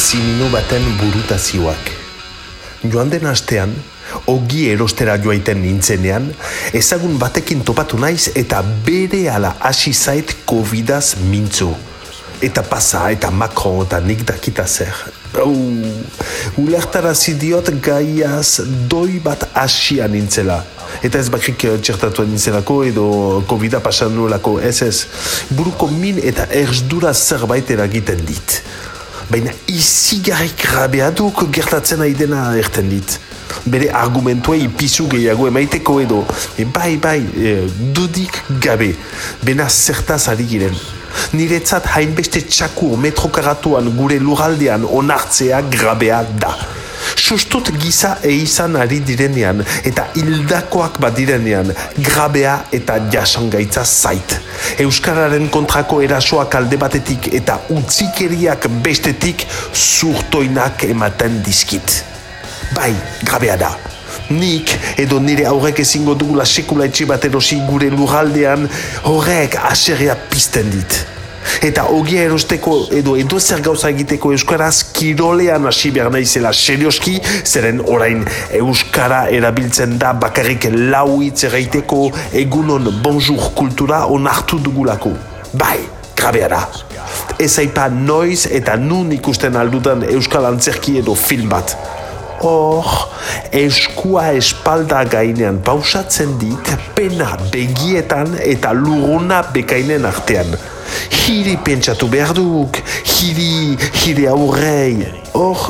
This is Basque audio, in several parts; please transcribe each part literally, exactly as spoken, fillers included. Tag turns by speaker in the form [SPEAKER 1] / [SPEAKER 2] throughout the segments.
[SPEAKER 1] bizimino baten burutazioak. Joan den astean, ogi erostera joaiten nintzenean, ezagun batekin topatu naiz eta bere ala hasi zait covidaz mintzo. Eta pasa, eta Macron, eta nik dakita zer. Uh, ulertarazi diot gaiaz doi bat hasia nintzela. Eta ez bakrik txertatu nintzelako edo covida pasan nuelako, ez ez. Buruko min eta erzdura zerbait eragiten dit. Baina izigarrik grabea duk gertatzen aidena erten dit. Bere argumentuei pisu gehiago emaiteko edo, e, bai, bai, e, dudik gabe, bena zertaz ari giren. Niretzat hainbeste txakur metrokaratuan gure lurraldean onartzea grabea da. Sustut giza eizan ari direnean eta hildakoak badirenean grabea eta jasangaitza zait. Euskararen kontrako erasoak alde batetik eta utzikeriak bestetik zurtoinak ematen dizkit. Bai, grabea da. Nik edo nire aurrek ezingo dugula sekula etxe bat erosi gure lurraldean horrek aserrea pizten dit. Eta ogia erosteko edo edo zer gauza egiteko euskaraz kirolean hasi behar naizela serioski, zeren orain euskara erabiltzen da bakarrik lau hitz erraiteko egunon bonjour kultura onartu dugulako. Bai, grabea da. Ez aipa noiz eta nun ikusten aldudan euskal antzerki edo film bat. Hor, eskua espalda gainean pausatzen dit pena begietan eta lurruna bekainen artean. Hiri pentsatu behar duk, hiri, hiri aurrei. Hor,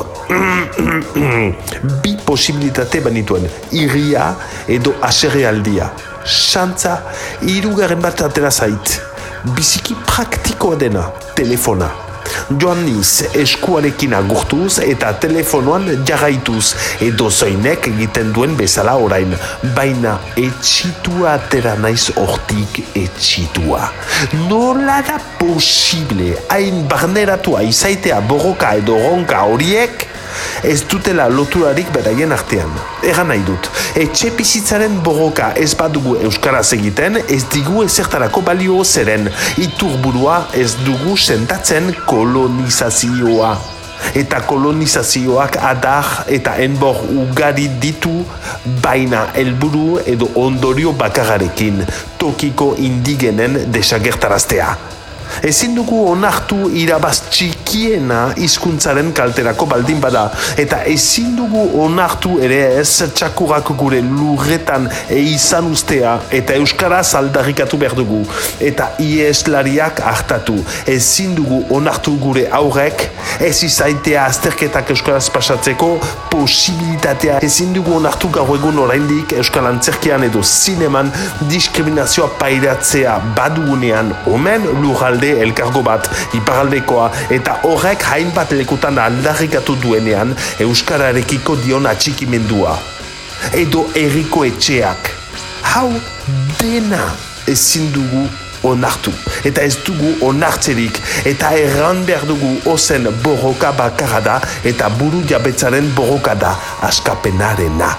[SPEAKER 1] bi posibilitate banituen, iria edo aserrealdia. Xantza, hirugarren bat atera zait. Biziki praktikoa dena, telefona. Joan niz eskuarekin agurtuz eta telefonoan jarraituz edo zoinek egiten duen bezala orain. Baina etxitua atera naiz hortik etxitua. Nola da posible hain barneratua izaitea borroka edo ronka horiek ez dutela loturarik beraien artean. Egan nahi dut, etxe bizitzaren borroka ez badugu euskaraz egiten, ez digu ezertarako balio zeren, iturburua ez dugu sentatzen kolonizazioa. Eta kolonizazioak adar eta enbor ugari ditu, baina helburu edo ondorio bakarrarekin, tokiko indigenen desagertaraztea. Ezin dugu onartu irabaz txikiena hizkuntzaren kalterako baldin bada, eta ezin dugu onartu ere ez txakurak gure lurretan eizan ustea eta euskaraz aldarrikatu behar dugu, eta ieslariak hartatu. Ezin dugu onartu gure aurrek ez izaitea azterketak euskaraz pasatzeko posibilitatea. Ezin dugu onartu gaur egun oraindik euskal antzerkian edo zineman diskriminazioa pairatzea badugunean omen lurralde elkargo bat, iparaldekoa, eta horrek hainbat lekutan aldarrikatu duenean euskararekiko dion atxikimendua. Edo herriko etxeak. Hau dena ezin dugu onartu. Eta ez dugu onartzerik, eta erran behar dugu ozen borroka bakarra da, eta buru jabetzaren borroka da, askapenarena.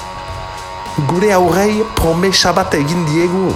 [SPEAKER 1] Gure aurrei promesa bat egin diegu.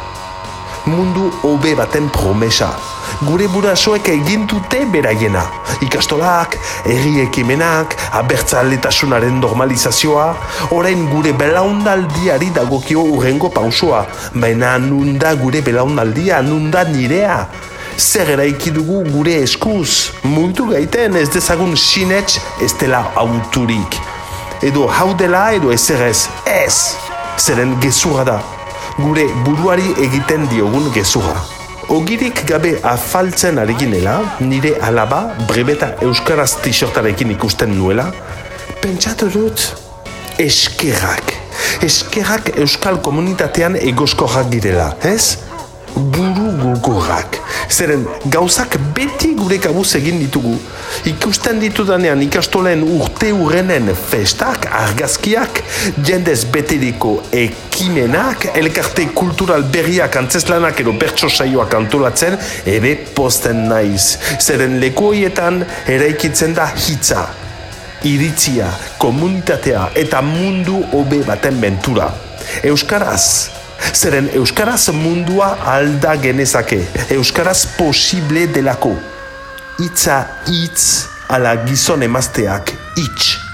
[SPEAKER 1] Mundu hobe baten promesa. Gure burasoek egin dute beraiena. Ikastolak, herri ekimenak, abertzaletasunaren normalizazioa, orain gure belaunaldiari dagokio urrengo pausoa. Baina nunda gure belaunaldia, nunda nirea. Zer eraiki dugu gure eskuz. Mugitu gaiten ez dezagun sinets ez dela auturik. Edo hau dela edo ezerez. Ez! Zeren gezurra da. Gure buruari egiten diogun gezurra. Ogirik gabe afaltzen ari ginela, nire alaba brebeta euskaraz t-shirtarekin ikusten nuela, pentsatu dut eskerrak. Eskerrak euskal komunitatean egoskorrak direla, ez? Buru gogorrak. Zeren gauzak beti gure kabuz egin ditugu. Ikusten ditudanean ikastolen urte urrenen festak, argazkiak, jendez beteriko ekimenak, elkarte kultural berriak antzeslanak edo bertso saioak antolatzen, ere posten naiz. Zeren leku horietan eraikitzen da hitza, iritzia, komunitatea eta mundu hobe baten bentura. Euskaraz. Zeren euskaraz mundua alda genezake, euskaraz posible delako. Hitza hitz ala gizon emazteak itx